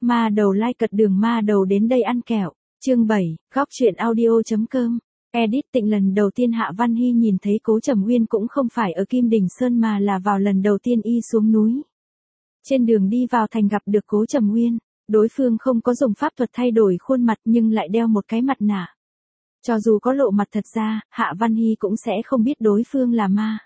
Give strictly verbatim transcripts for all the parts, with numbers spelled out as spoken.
Ma đầu lai cật đường ma đầu đến đây ăn kẹo. Chương bảy, góc truyện audio.com. Edit Tịnh lần đầu tiên Hạ Văn Hy nhìn thấy Cố Trầm Nguyên cũng không phải ở Kim Đình Sơn mà là vào lần đầu tiên y xuống núi. Trên đường đi vào thành gặp được Cố Trầm Nguyên, đối phương không có dùng pháp thuật thay đổi khuôn mặt nhưng lại đeo một cái mặt nạ. Cho dù có lộ mặt thật ra, Hạ Văn Hy cũng sẽ không biết đối phương là ma.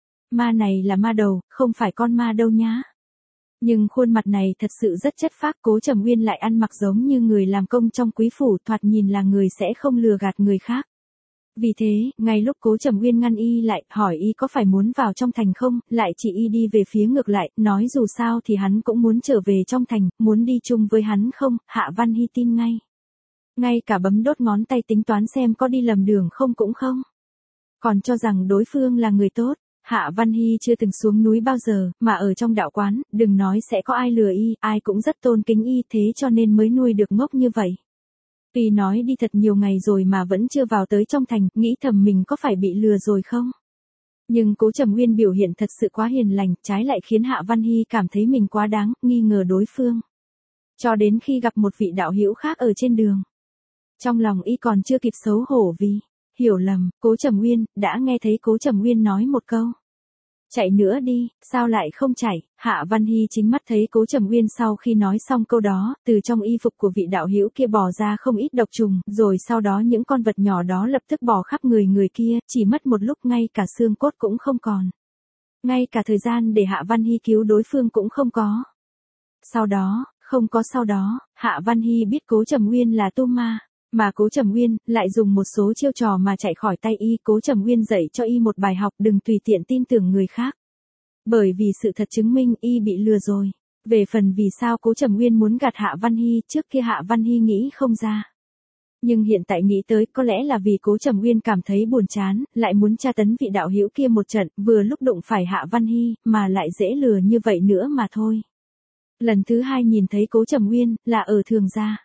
Ma này là ma đầu, không phải con ma đâu nhá. Nhưng khuôn mặt này thật sự rất chất phác. Cố Trầm Nguyên lại ăn mặc giống như người làm công trong quý phủ, thoạt nhìn là người sẽ không lừa gạt người khác. Vì thế, ngay lúc Cố Trầm Nguyên ngăn y lại, hỏi y có phải muốn vào trong thành không, lại chỉ y đi về phía ngược lại, nói dù sao thì hắn cũng muốn trở về trong thành, muốn đi chung với hắn không, Hạ Văn Hy tin ngay. Ngay cả bấm đốt ngón tay tính toán xem có đi lầm đường không cũng không. Còn cho rằng đối phương là người tốt. Hạ Văn Hy chưa từng xuống núi bao giờ, mà ở trong đạo quán, đừng nói sẽ có ai lừa y, ai cũng rất tôn kính y, thế cho nên mới nuôi được ngốc như vậy. Tuy nói đi thật nhiều ngày rồi mà vẫn chưa vào tới trong thành, nghĩ thầm mình có phải bị lừa rồi không? Nhưng Cố Trầm Nguyên biểu hiện thật sự quá hiền lành, trái lại khiến Hạ Văn Hy cảm thấy mình quá đáng, nghi ngờ đối phương. Cho đến khi gặp một vị đạo hữu khác ở trên đường. Trong lòng y còn chưa kịp xấu hổ vì hiểu lầm, Cố Trầm Nguyên, đã nghe thấy Cố Trầm Nguyên nói một câu. Chạy nữa đi, sao lại không chạy? Hạ Văn Hy chính mắt thấy Cố Trầm Nguyên sau khi nói xong câu đó, từ trong y phục của vị đạo hữu kia bò ra không ít độc trùng, rồi sau đó những con vật nhỏ đó lập tức bò khắp người người kia, chỉ mất một lúc ngay cả xương cốt cũng không còn. Ngay cả thời gian để Hạ Văn Hy cứu đối phương cũng không có. Sau đó, không có sau đó, Hạ Văn Hy biết Cố Trầm Nguyên là tu ma. Mà Cố Trầm Nguyên lại dùng một số chiêu trò mà chạy khỏi tay y. Cố Trầm Nguyên dạy cho y một bài học, đừng tùy tiện tin tưởng người khác. Bởi vì sự thật chứng minh y bị lừa rồi. Về phần vì sao Cố Trầm Nguyên muốn gạt Hạ Văn Hy, trước kia Hạ Văn Hy nghĩ không ra. Nhưng hiện tại nghĩ tới, có lẽ là vì Cố Trầm Nguyên cảm thấy buồn chán, lại muốn tra tấn vị đạo hữu kia một trận, vừa lúc đụng phải Hạ Văn Hy, mà lại dễ lừa như vậy nữa mà thôi. Lần thứ hai nhìn thấy Cố Trầm Nguyên, là ở Thường Gia.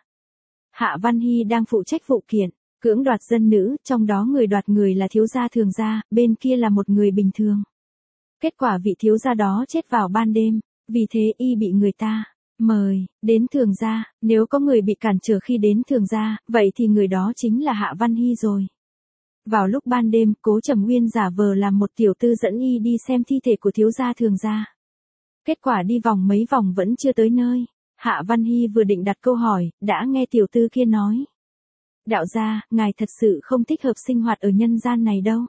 Hạ Văn Hy đang phụ trách vụ kiện, cưỡng đoạt dân nữ, trong đó người đoạt người là thiếu gia Thường Gia, bên kia là một người bình thường. Kết quả vị thiếu gia đó chết vào ban đêm, vì thế y bị người ta mời đến Thường Gia, nếu có người bị cản trở khi đến Thường Gia, vậy thì người đó chính là Hạ Văn Hy rồi. Vào lúc ban đêm, Cố Trầm Nguyên giả vờ làm một tiểu tư dẫn y đi xem thi thể của thiếu gia Thường Gia. Kết quả đi vòng mấy vòng vẫn chưa tới nơi. Hạ Văn Hy vừa định đặt câu hỏi, đã nghe tiểu tư kia nói. Đạo gia, ngài thật sự không thích hợp sinh hoạt ở nhân gian này đâu.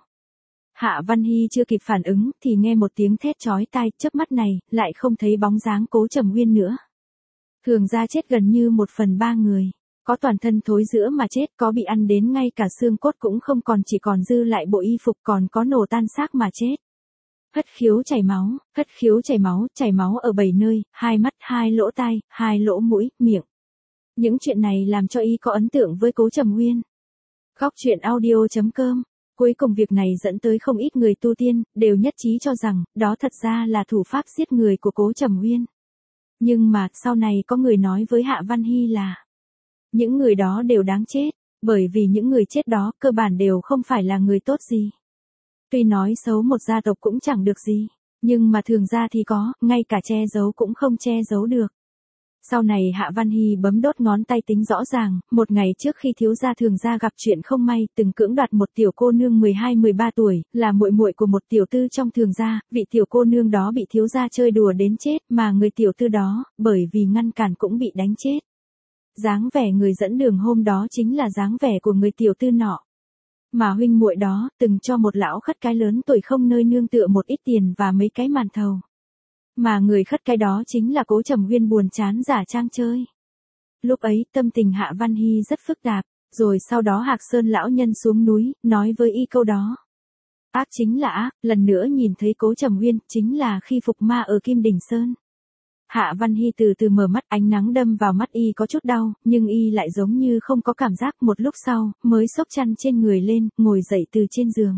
Hạ Văn Hy chưa kịp phản ứng, thì nghe một tiếng thét chói tai, chớp mắt này, lại không thấy bóng dáng Cố Trầm Nguyên nữa. Thường Gia chết gần như một phần ba người. Có toàn thân thối rữa mà chết, có bị ăn đến ngay cả xương cốt cũng không còn, chỉ còn dư lại bộ y phục, còn có nổ tan xác mà chết. Hất khiếu chảy máu, hất khiếu chảy máu, chảy máu ở bảy nơi, hai mắt, hai lỗ tai, hai lỗ mũi, miệng. Những chuyện này làm cho y có ấn tượng với Cố Trầm Nguyên. Góc truyện audio.com. Cuối cùng việc này dẫn tới không ít người tu tiên, đều nhất trí cho rằng, đó thật ra là thủ pháp giết người của Cố Trầm Nguyên. Nhưng mà, sau này có người nói với Hạ Văn Hy là, những người đó đều đáng chết, bởi vì những người chết đó, cơ bản đều không phải là người tốt gì. Tuy nói xấu một gia tộc cũng chẳng được gì, nhưng mà Thường Gia thì có, ngay cả che giấu cũng không che giấu được. Sau này Hạ Văn Hy bấm đốt ngón tay tính rõ ràng, một ngày trước khi thiếu gia Thường Gia gặp chuyện không may, từng cưỡng đoạt một tiểu cô nương mười hai mười ba tuổi, là muội muội của một tiểu tư trong Thường Gia, vị tiểu cô nương đó bị thiếu gia chơi đùa đến chết, mà người tiểu tư đó, bởi vì ngăn cản cũng bị đánh chết. Dáng vẻ người dẫn đường hôm đó chính là dáng vẻ của người tiểu tư nọ. Mà huynh muội đó, từng cho một lão khất cái lớn tuổi không nơi nương tựa một ít tiền và mấy cái màn thầu. Mà người khất cái đó chính là Cố Trầm Nguyên buồn chán giả trang chơi. Lúc ấy, tâm tình Hạ Văn Hy rất phức tạp, rồi sau đó Hạc Sơn lão nhân xuống núi, nói với y câu đó. Ác chính là ác, lần nữa nhìn thấy Cố Trầm Nguyên, chính là khi phục ma ở Kim Đình Sơn. Hạ Văn Hy từ từ mở mắt, ánh nắng đâm vào mắt y có chút đau, nhưng y lại giống như không có cảm giác, một lúc sau, mới xốc chăn trên người lên, ngồi dậy từ trên giường.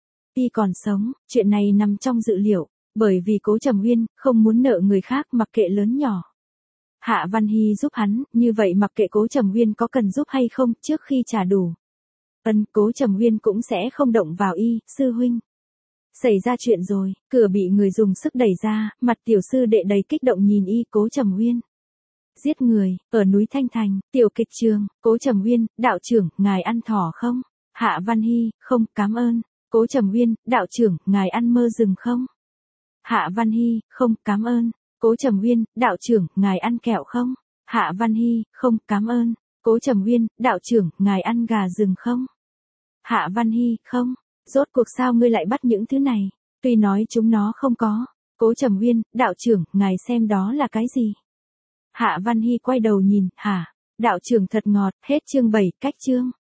Y còn sống, chuyện này nằm trong dự liệu, bởi vì Cố Trầm Nguyên, không muốn nợ người khác mặc kệ lớn nhỏ. Hạ Văn Hy giúp hắn, như vậy mặc kệ Cố Trầm Nguyên có cần giúp hay không, trước khi trả đủ. Ân, Cố Trầm Nguyên cũng sẽ không động vào y, sư huynh. Xảy ra chuyện rồi, cửa bị người dùng sức đẩy ra, mặt tiểu sư đệ đầy kích động nhìn y. Cố Trầm Nguyên. Giết người, ở núi Thanh Thành, tiểu kịch trường, Cố Trầm Uyên, đạo trưởng, ngài ăn thỏ không? Hạ Văn Hy, không, cảm ơn. Cố Trầm Uyên, đạo trưởng, ngài ăn mơ rừng không? Hạ Văn Hy, không, cảm ơn. Cố Trầm Uyên, đạo trưởng, ngài ăn kẹo không? Hạ Văn Hy, không, cảm ơn. Cố Trầm Uyên, đạo trưởng, ngài ăn gà rừng không? Hạ Văn Hy, không. Rốt cuộc sao ngươi lại bắt những thứ này? Tuy nói chúng nó không có. Cố Trầm Uyên, đạo trưởng, ngài xem đó là cái gì? Hạ Văn Hy quay đầu nhìn, hả? Đạo trưởng thật ngọt, hết chương bảy, cách chương.